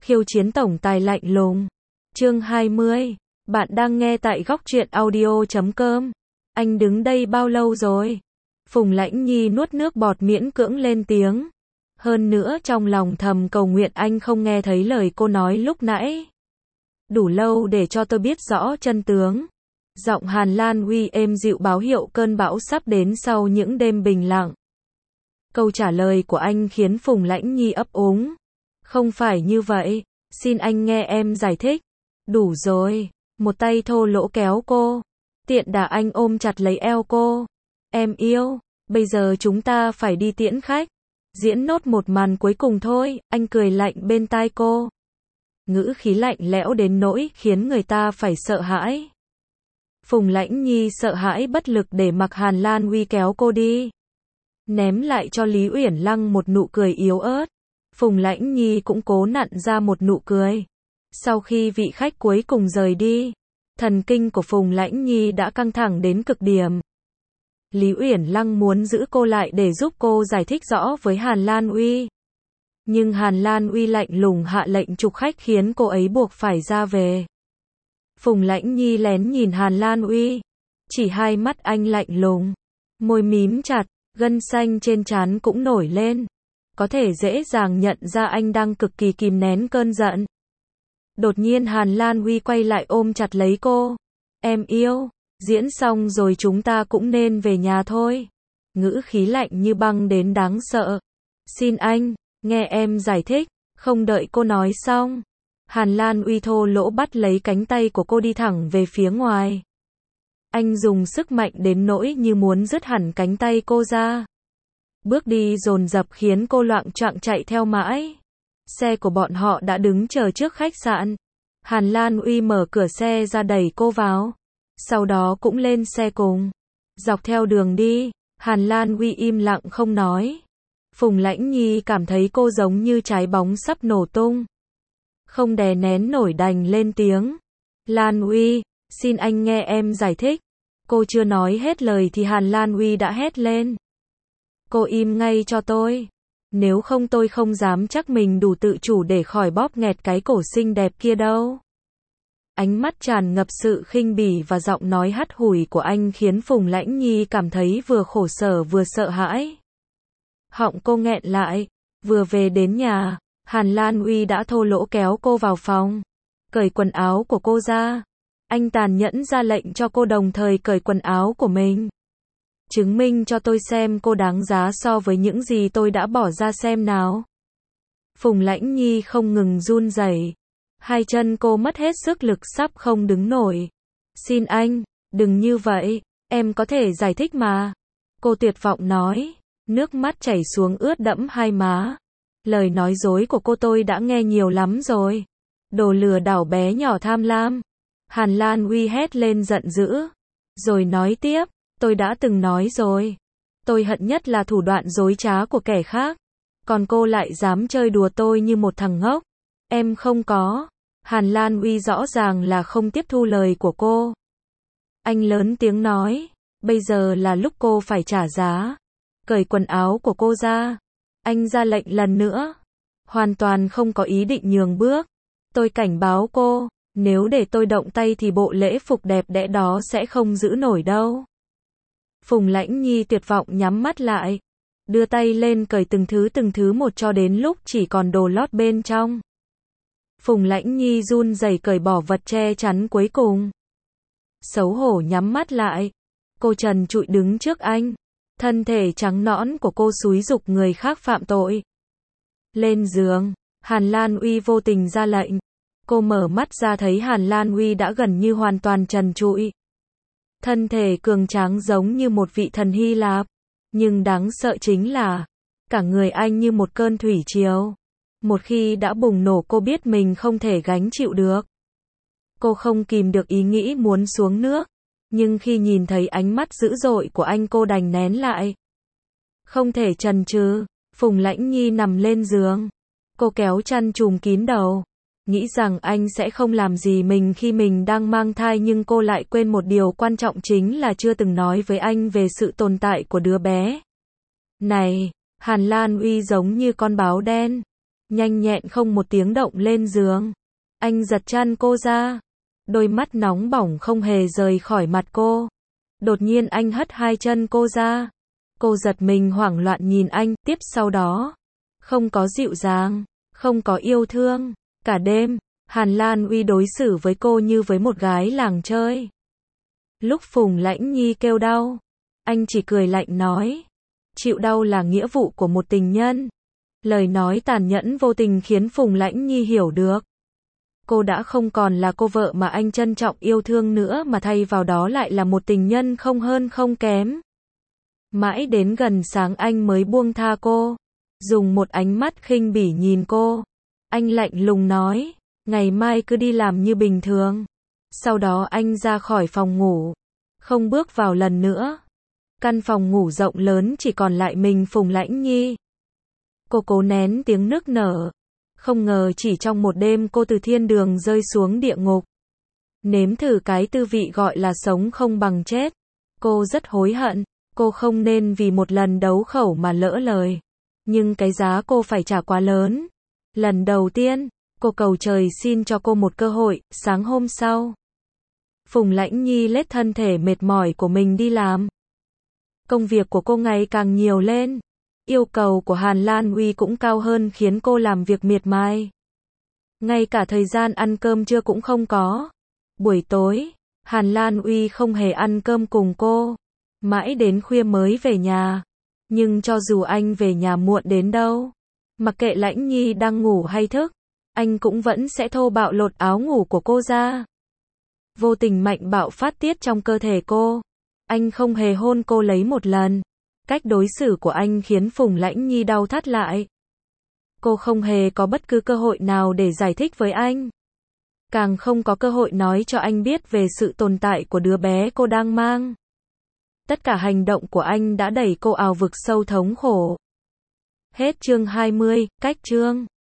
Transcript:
Khiêu chiến tổng tài lạnh lùng. Chương 20. Bạn đang nghe tại góc truyện audio.com. Anh đứng đây bao lâu rồi? Phùng Lãnh Nhi nuốt nước bọt miễn cưỡng lên tiếng. Hơn nữa trong lòng thầm cầu nguyện anh không nghe thấy lời cô nói lúc nãy. Đủ lâu để cho tôi biết rõ chân tướng. Giọng Hàn Lan Uy êm dịu báo hiệu cơn bão sắp đến sau những đêm bình lặng. Câu trả lời của anh khiến Phùng Lãnh Nhi ấp úng. Không phải như vậy, xin anh nghe em giải thích. Đủ rồi, một tay thô lỗ kéo cô. Tiện đà anh ôm chặt lấy eo cô. Em yêu, bây giờ chúng ta phải đi tiễn khách. Diễn nốt một màn cuối cùng thôi, anh cười lạnh bên tai cô. Ngữ khí lạnh lẽo đến nỗi khiến người ta phải sợ hãi. Phùng Lãnh Nhi sợ hãi bất lực để mặc Hàn Lan Uy kéo cô đi. Ném lại cho Lý Uyển Lăng một nụ cười yếu ớt. Phùng Lãnh Nhi cũng cố nặn ra một nụ cười. Sau khi vị khách cuối cùng rời đi, thần kinh của Phùng Lãnh Nhi đã căng thẳng đến cực điểm. Lý Uyển Lăng muốn giữ cô lại để giúp cô giải thích rõ với Hàn Lan Uy. Nhưng Hàn Lan Uy lạnh lùng hạ lệnh trục khách khiến cô ấy buộc phải ra về. Phùng Lãnh Nhi lén nhìn Hàn Lan Uy. Chỉ hai mắt anh lạnh lùng. Môi mím chặt, gân xanh trên trán cũng nổi lên. Có thể dễ dàng nhận ra anh đang cực kỳ kìm nén cơn giận. Đột nhiên Hàn Lan Uy quay lại ôm chặt lấy cô. Em yêu, diễn xong rồi chúng ta cũng nên về nhà thôi. Ngữ khí lạnh như băng đến đáng sợ. Xin anh, nghe em giải thích. Không đợi cô nói xong, Hàn Lan Uy thô lỗ bắt lấy cánh tay của cô đi thẳng về phía ngoài. Anh dùng sức mạnh đến nỗi như muốn dứt hẳn cánh tay cô ra. Bước đi dồn dập khiến cô loạng choạng chạy theo mãi. Xe của bọn họ đã đứng chờ trước khách sạn. Hàn Lan Uy mở cửa xe ra đẩy cô vào. Sau đó cũng lên xe cùng. Dọc theo đường đi, Hàn Lan Uy im lặng không nói. Phùng Lãnh Nhi cảm thấy cô giống như trái bóng sắp nổ tung. Không đè nén nổi đành lên tiếng. Lan Uy, xin anh nghe em giải thích. Cô chưa nói hết lời thì Hàn Lan Uy đã hét lên. Cô im ngay cho tôi. Nếu không tôi không dám chắc mình đủ tự chủ để khỏi bóp nghẹt cái cổ xinh đẹp kia đâu. Ánh mắt tràn ngập sự khinh bỉ và giọng nói hắt hủi của anh khiến Phùng Lãnh Nhi cảm thấy vừa khổ sở vừa sợ hãi. Họng cô nghẹn lại. Vừa về đến nhà, Hàn Lan Uy đã thô lỗ kéo cô vào phòng. Cởi quần áo của cô ra. Anh tàn nhẫn ra lệnh cho cô đồng thời cởi quần áo của mình. Chứng minh cho tôi xem cô đáng giá so với những gì tôi đã bỏ ra xem nào. Phùng Lãnh Nhi không ngừng run rẩy. Hai chân cô mất hết sức lực sắp không đứng nổi. Xin anh, đừng như vậy, em có thể giải thích mà. Cô tuyệt vọng nói, nước mắt chảy xuống ướt đẫm hai má. Lời nói dối của cô tôi đã nghe nhiều lắm rồi. Đồ lừa đảo bé nhỏ tham lam. Hàn Lan Uy hét lên giận dữ. Rồi nói tiếp, tôi đã từng nói rồi. Tôi hận nhất là thủ đoạn dối trá của kẻ khác. Còn cô lại dám chơi đùa tôi như một thằng ngốc. Em không có. Hàn Lan Uy rõ ràng là không tiếp thu lời của cô. Anh lớn tiếng nói, bây giờ là lúc cô phải trả giá. Cởi quần áo của cô ra. Anh ra lệnh lần nữa. Hoàn toàn không có ý định nhường bước. Tôi cảnh báo cô, nếu để tôi động tay thì bộ lễ phục đẹp đẽ đó sẽ không giữ nổi đâu. Phùng Lãnh Nhi tuyệt vọng nhắm mắt lại. Đưa tay lên cởi từng thứ một cho đến lúc chỉ còn đồ lót bên trong. Phùng Lãnh Nhi run rẩy cởi bỏ vật che chắn cuối cùng. Xấu hổ nhắm mắt lại. Cô trần trụi đứng trước anh. Thân thể trắng nõn của cô xúi giục người khác phạm tội. Lên giường, Hàn Lan Uy vô tình ra lệnh. Cô mở mắt ra thấy Hàn Lan Uy đã gần như hoàn toàn trần trụi. Thân thể cường tráng giống như một vị thần Hy Lạp. Nhưng đáng sợ chính là, cả người anh như một cơn thủy triều. Một khi đã bùng nổ cô biết mình không thể gánh chịu được. Cô không kìm được ý nghĩ muốn xuống nước. Nhưng khi nhìn thấy ánh mắt dữ dội của anh cô đành nén lại. Không thể chần chừ, Phùng Lãnh Nhi nằm lên giường. Cô kéo chăn trùm kín đầu. Nghĩ rằng anh sẽ không làm gì mình khi mình đang mang thai nhưng cô lại quên một điều quan trọng chính là chưa từng nói với anh về sự tồn tại của đứa bé. Này, Hàn Lan Uy giống như con báo đen. nhanh nhẹn không một tiếng động lên giường. Anh giật chăn cô ra. Đôi mắt nóng bỏng không hề rời khỏi mặt cô. Đột nhiên anh hất hai chân cô ra. Cô giật mình hoảng loạn nhìn anh, tiếp sau đó. Không có dịu dàng, không có yêu thương. Cả đêm, Hàn Lan Uy đối xử với cô như với một gái làng chơi. Lúc Phùng Lãnh Nhi kêu đau, anh chỉ cười lạnh nói. Chịu đau là nghĩa vụ của một tình nhân. Lời nói tàn nhẫn vô tình khiến Phùng Lãnh Nhi hiểu được. Cô đã không còn là cô vợ mà anh trân trọng yêu thương nữa mà thay vào đó lại là một tình nhân không hơn không kém. Mãi đến gần sáng anh mới buông tha cô. Dùng một ánh mắt khinh bỉ nhìn cô. Anh lạnh lùng nói, ngày mai cứ đi làm như bình thường. Sau đó anh ra khỏi phòng ngủ. Không bước vào lần nữa. Căn phòng ngủ rộng lớn chỉ còn lại mình Phùng Lãnh Nhi. Cô cố nén tiếng nức nở. Không ngờ chỉ trong một đêm cô từ thiên đường rơi xuống địa ngục. Nếm thử cái tư vị gọi là sống không bằng chết. Cô rất hối hận. Cô không nên vì một lần đấu khẩu mà lỡ lời. Nhưng cái giá cô phải trả quá lớn. Lần đầu tiên, cô cầu trời xin cho cô một cơ hội. Sáng hôm sau, Phùng Lãnh Nhi lết thân thể mệt mỏi của mình đi làm. Công việc của cô ngày càng nhiều lên. Yêu cầu của Hàn Lan Uy cũng cao hơn khiến cô làm việc miệt mài. Ngay cả thời gian ăn cơm trưa cũng không có. Buổi tối, Hàn Lan Uy không hề ăn cơm cùng cô. Mãi đến khuya mới về nhà. Nhưng cho dù anh về nhà muộn đến đâu, mặc kệ Lãnh Nhi đang ngủ hay thức, anh cũng vẫn sẽ thô bạo lột áo ngủ của cô ra. Vô tình mạnh bạo phát tiết trong cơ thể cô. Anh không hề hôn cô lấy một lần. Cách đối xử của anh khiến Phùng Lãnh Nhi đau thắt lại. Cô không hề có bất cứ cơ hội nào để giải thích với anh. Càng không có cơ hội nói cho anh biết về sự tồn tại của đứa bé cô đang mang. Tất cả hành động của anh đã đẩy cô ào vực sâu thống khổ. Hết chương 20, cách chương